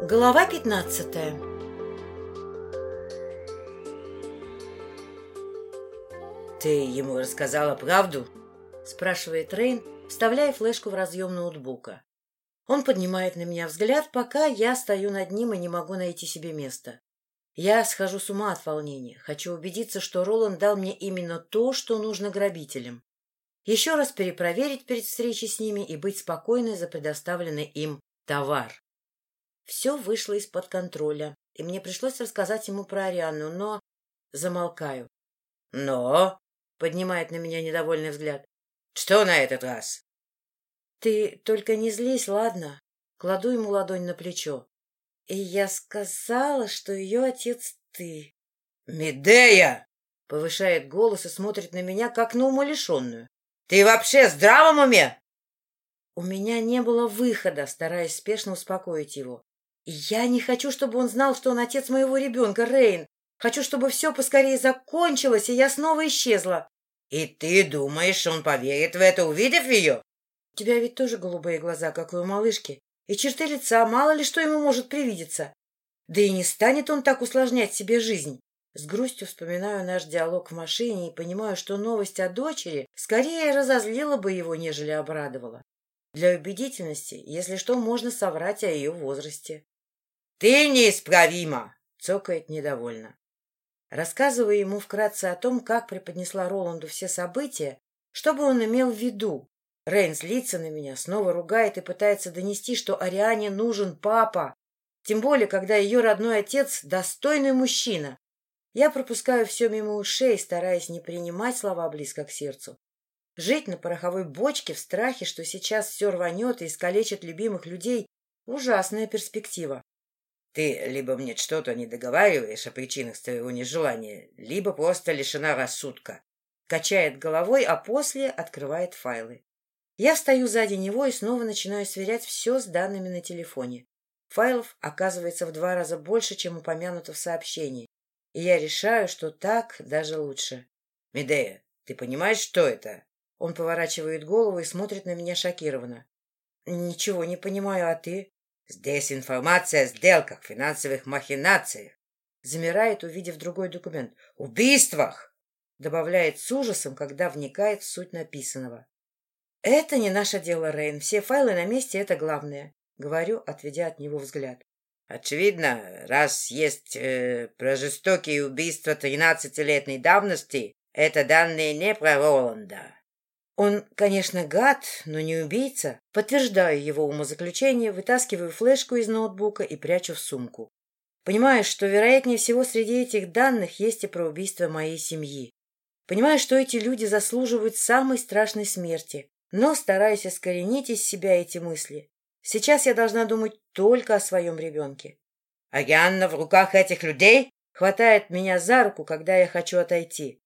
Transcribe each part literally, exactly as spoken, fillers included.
Глава пятнадцатая. «Ты ему рассказала правду?» — спрашивает Рейн, вставляя флешку в разъем ноутбука. Он поднимает на меня взгляд, пока я стою над ним и не могу найти себе места. Я схожу с ума от волнения. Хочу убедиться, что Роланд дал мне именно то, что нужно грабителям. Еще раз перепроверить перед встречей с ними и быть спокойной за предоставленный им товар. Все вышло из-под контроля, и мне пришлось рассказать ему про Арианну, но... Замолкаю. «Но?» — поднимает на меня недовольный взгляд. «Что на этот раз?» «Ты только не злись, ладно?» Кладу ему ладонь на плечо. «И я сказала, что ее отец ты». «Медея!» — повышает голос и смотрит на меня, как на умалишенную. «Ты вообще в здравом уме?» У меня не было выхода, стараясь спешно успокоить его. И я не хочу, чтобы он знал, что он отец моего ребенка, Рейн. Хочу, чтобы все поскорее закончилось, и я снова исчезла. «И ты думаешь, он поверит в это, увидев ее?» У тебя ведь тоже голубые глаза, как и у малышки. И черты лица, мало ли что ему может привидеться. Да и не станет он так усложнять себе жизнь. С грустью вспоминаю наш диалог в машине и понимаю, что новость о дочери скорее разозлила бы его, нежели обрадовала. Для убедительности, если что, можно соврать о ее возрасте. «Ты неисправима!» — цокает недовольно. Рассказываю ему вкратце о том, как преподнесла Роланду все события, чтобы он имел в виду. Рейн злится на меня, снова ругает и пытается донести, что Ариане нужен папа, тем более, когда ее родной отец — достойный мужчина. Я пропускаю все мимо ушей, стараясь не принимать слова близко к сердцу. Жить на пороховой бочке в страхе, что сейчас все рванет и искалечит любимых людей — ужасная перспектива. «Ты либо мне что-то не договариваешь о причинах своего нежелания, либо просто лишена рассудка». Качает головой, а после открывает файлы. Я встаю сзади него и снова начинаю сверять все с данными на телефоне. Файлов оказывается в два раза больше, чем упомянуто в сообщении. И я решаю, что так даже лучше. «Медея, ты понимаешь, что это?» Он поворачивает голову и смотрит на меня шокированно. «Ничего не понимаю, а ты?» «Здесь информация о сделках, финансовых махинациях». Замирает, увидев другой документ. «Убийствах!» Добавляет с ужасом, когда вникает в суть написанного. «Это не наше дело, Рейн. Все файлы на месте — это главное», — говорю, отведя от него взгляд. «Очевидно, раз есть э, про жестокие убийства тринадцатилетней давности, это данные не про Роланда». Он, конечно, гад, но не убийца. Подтверждаю его умозаключение, вытаскиваю флешку из ноутбука и прячу в сумку. Понимаю, что, вероятнее всего, среди этих данных есть и про убийство моей семьи. Понимаю, что эти люди заслуживают самой страшной смерти, но стараюсь искоренить из себя эти мысли. Сейчас я должна думать только о своем ребенке. «Арианна в руках этих людей?» Хватает меня за руку, когда я хочу отойти.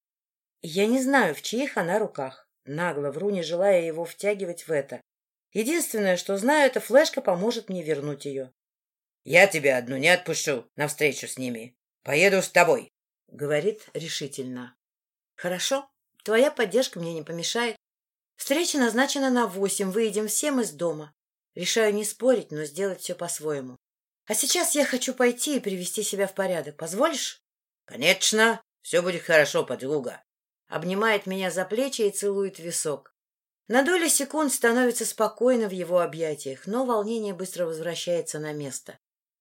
Я не знаю, в чьих она руках. Нагло вру, не желая его втягивать в это. Единственное, что знаю, эта флешка поможет мне вернуть ее. «Я тебя одну не отпущу навстречу с ними. Поеду с тобой», — говорит решительно. «Хорошо, твоя поддержка мне не помешает. Встреча назначена на восемь, выйдем всем из дома. Решаю не спорить, но сделать все по-своему. А сейчас я хочу пойти и привести себя в порядок. Позволишь?» «Конечно, все будет хорошо, подруга». Обнимает меня за плечи и целует в висок. На долю секунд становится спокойно в его объятиях, но волнение быстро возвращается на место.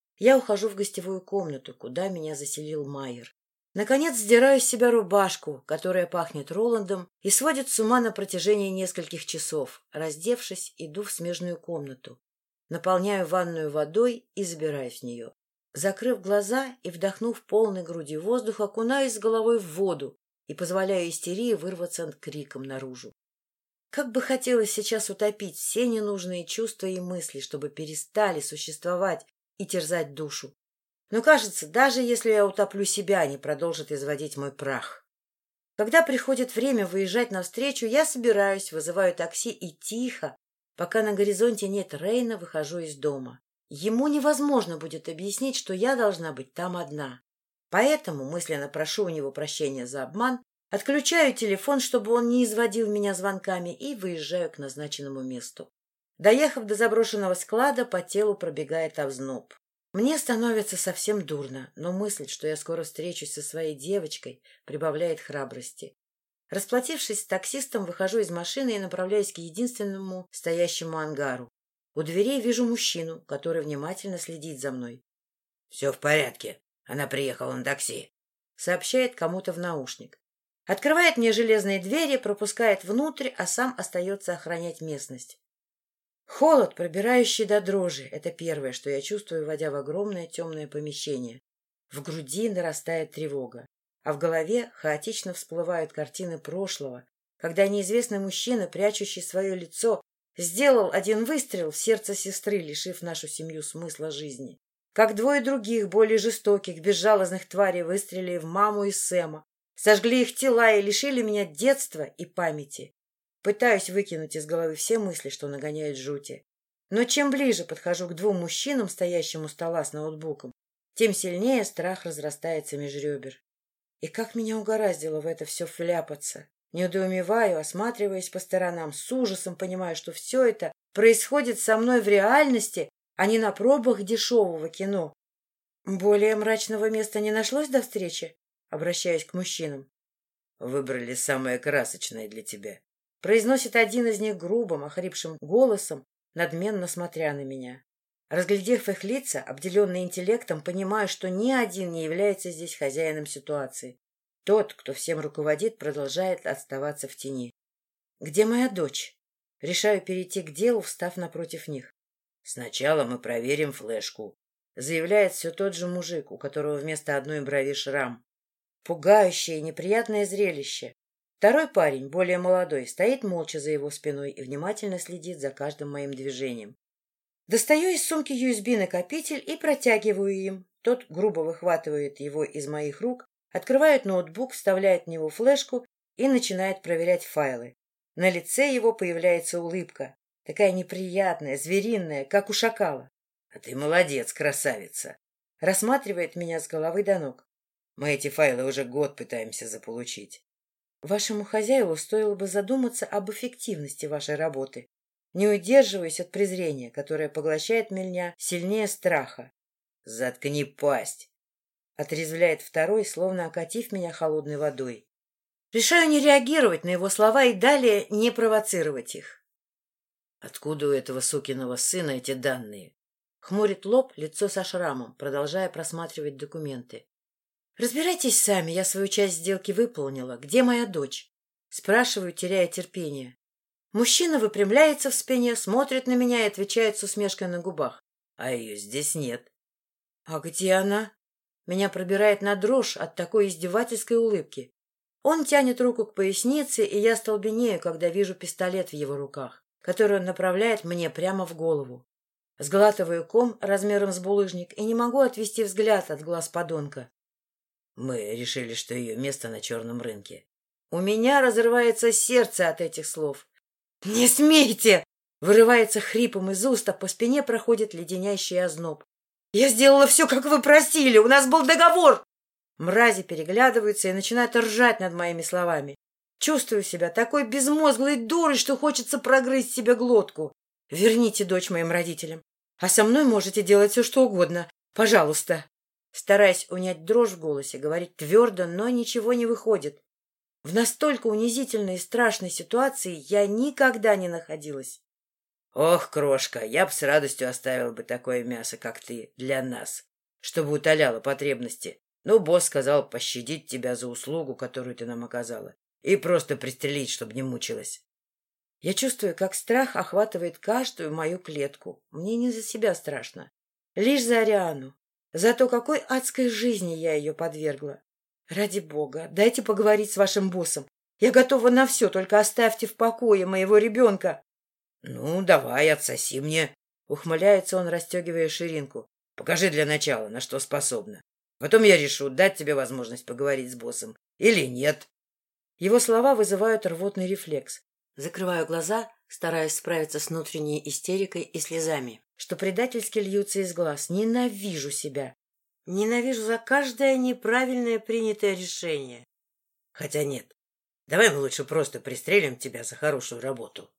Я ухожу в гостевую комнату, куда меня заселил Майер. Наконец сдираю с себя рубашку, которая пахнет Роландом и сводит с ума на протяжении нескольких часов. Раздевшись, иду в смежную комнату. Наполняю ванную водой и забираюсь в нее. Закрыв глаза и вдохнув полной грудью воздух, окунаюсь с головой в воду и позволяю истерии вырваться криком наружу. Как бы хотелось сейчас утопить все ненужные чувства и мысли, чтобы перестали существовать и терзать душу. Но, кажется, даже если я утоплю себя, они продолжат изводить мой прах. Когда приходит время выезжать навстречу, я собираюсь, вызываю такси и тихо, пока на горизонте нет Рейна, выхожу из дома. Ему невозможно будет объяснить, что я должна быть там одна. Поэтому мысленно прошу у него прощения за обман, отключаю телефон, чтобы он не изводил меня звонками, и выезжаю к назначенному месту. Доехав до заброшенного склада, по телу пробегает озноб. Мне становится совсем дурно, но мысль, что я скоро встречусь со своей девочкой, прибавляет храбрости. Расплатившись с таксистом, выхожу из машины и направляюсь к единственному стоящему ангару. У дверей вижу мужчину, который внимательно следит за мной. — Все в порядке. Она приехала на такси, — сообщает кому-то в наушник. Открывает мне железные двери, пропускает внутрь, а сам остается охранять местность. Холод, пробирающий до дрожи, — это первое, что я чувствую, войдя в огромное темное помещение. В груди нарастает тревога, а в голове хаотично всплывают картины прошлого, когда неизвестный мужчина, прячущий свое лицо, сделал один выстрел в сердце сестры, лишив нашу семью смысла жизни. Как двое других, более жестоких, безжалостных тварей выстрелили в маму и Сэма, сожгли их тела и лишили меня детства и памяти. Пытаюсь выкинуть из головы все мысли, что нагоняют жути. Но чем ближе подхожу к двум мужчинам, стоящим у стола с ноутбуком, тем сильнее страх разрастается меж ребер. И как меня угораздило в это все вляпаться. Недоумеваю, осматриваясь по сторонам, с ужасом понимаю, что все это происходит со мной в реальности, а не на пробах дешевого кино. Более мрачного места не нашлось до встречи? Обращаюсь к мужчинам. Выбрали самое красочное для тебя. Произносит один из них грубым, охрипшим голосом, надменно смотря на меня. Разглядев их лица, обделенные интеллектом, понимаю, что ни один не является здесь хозяином ситуации. Тот, кто всем руководит, продолжает оставаться в тени. «Где моя дочь?» Решаю перейти к делу, встав напротив них. «Сначала мы проверим флешку», — заявляет все тот же мужик, у которого вместо одной брови шрам. Пугающее и неприятное зрелище. Второй парень, более молодой, стоит молча за его спиной и внимательно следит за каждым моим движением. Достаю из сумки ю эс би-накопитель и протягиваю им. Тот грубо выхватывает его из моих рук, открывает ноутбук, вставляет в него флешку и начинает проверять файлы. На лице его появляется улыбка, такая неприятная, звериная, как у шакала. — А ты молодец, красавица! Рассматривает меня с головы до ног. Мы эти файлы уже год пытаемся заполучить. Вашему хозяеву стоило бы задуматься об эффективности вашей работы. Не удерживаясь от презрения, которое поглощает меня сильнее страха. — Заткни пасть! — отрезвляет второй, словно окатив меня холодной водой. Решаю не реагировать на его слова и далее не провоцировать их. — Откуда у этого сукиного сына эти данные? Хмурит лоб, лицо со шрамом, продолжая просматривать документы. «Разбирайтесь сами, я свою часть сделки выполнила. Где моя дочь?» Спрашиваю, теряя терпение. Мужчина выпрямляется в спине, смотрит на меня и отвечает с усмешкой на губах. «А ее здесь нет». «А где она?» Меня пробирает на дрожь от такой издевательской улыбки. Он тянет руку к пояснице, и я столбенею, когда вижу пистолет в его руках, который он направляет мне прямо в голову. Сглатываю ком размером с булыжник и не могу отвести взгляд от глаз подонка. Мы решили, что ее место на черном рынке. У меня разрывается сердце от этих слов. «Не смейте!» Вырывается хрипом из уст, а по спине проходит леденящий озноб. «Я сделала все, как вы просили! У нас был договор!» Мрази переглядываются и начинают ржать над моими словами. Чувствую себя такой безмозглой дурой, что хочется прогрызть себе глотку. «Верните дочь моим родителям, а со мной можете делать все, что угодно. Пожалуйста!» Стараясь унять дрожь в голосе, говорить твердо, но ничего не выходит. В настолько унизительной и страшной ситуации я никогда не находилась. — Ох, крошка, я б с радостью оставил бы такое мясо, как ты, для нас, чтобы утоляло потребности. Но босс сказал пощадить тебя за услугу, которую ты нам оказала, и просто пристрелить, чтобы не мучилась. Я чувствую, как страх охватывает каждую мою клетку. Мне не за себя страшно, лишь за Ариану. За то, какой адской жизни я ее подвергла. Ради бога, дайте поговорить с вашим боссом. Я готова на все, только оставьте в покое моего ребенка. — Ну, давай, отсоси мне, — ухмыляется он, расстегивая ширинку. — Покажи для начала, на что способна. Потом я решу, дать тебе возможность поговорить с боссом или нет. Его слова вызывают рвотный рефлекс. Закрываю глаза, стараясь справиться с внутренней истерикой и слезами, что предательски льются из глаз. Ненавижу себя. Ненавижу за каждое неправильное принятое решение. Хотя нет, давай мы лучше просто пристрелим тебя за хорошую работу.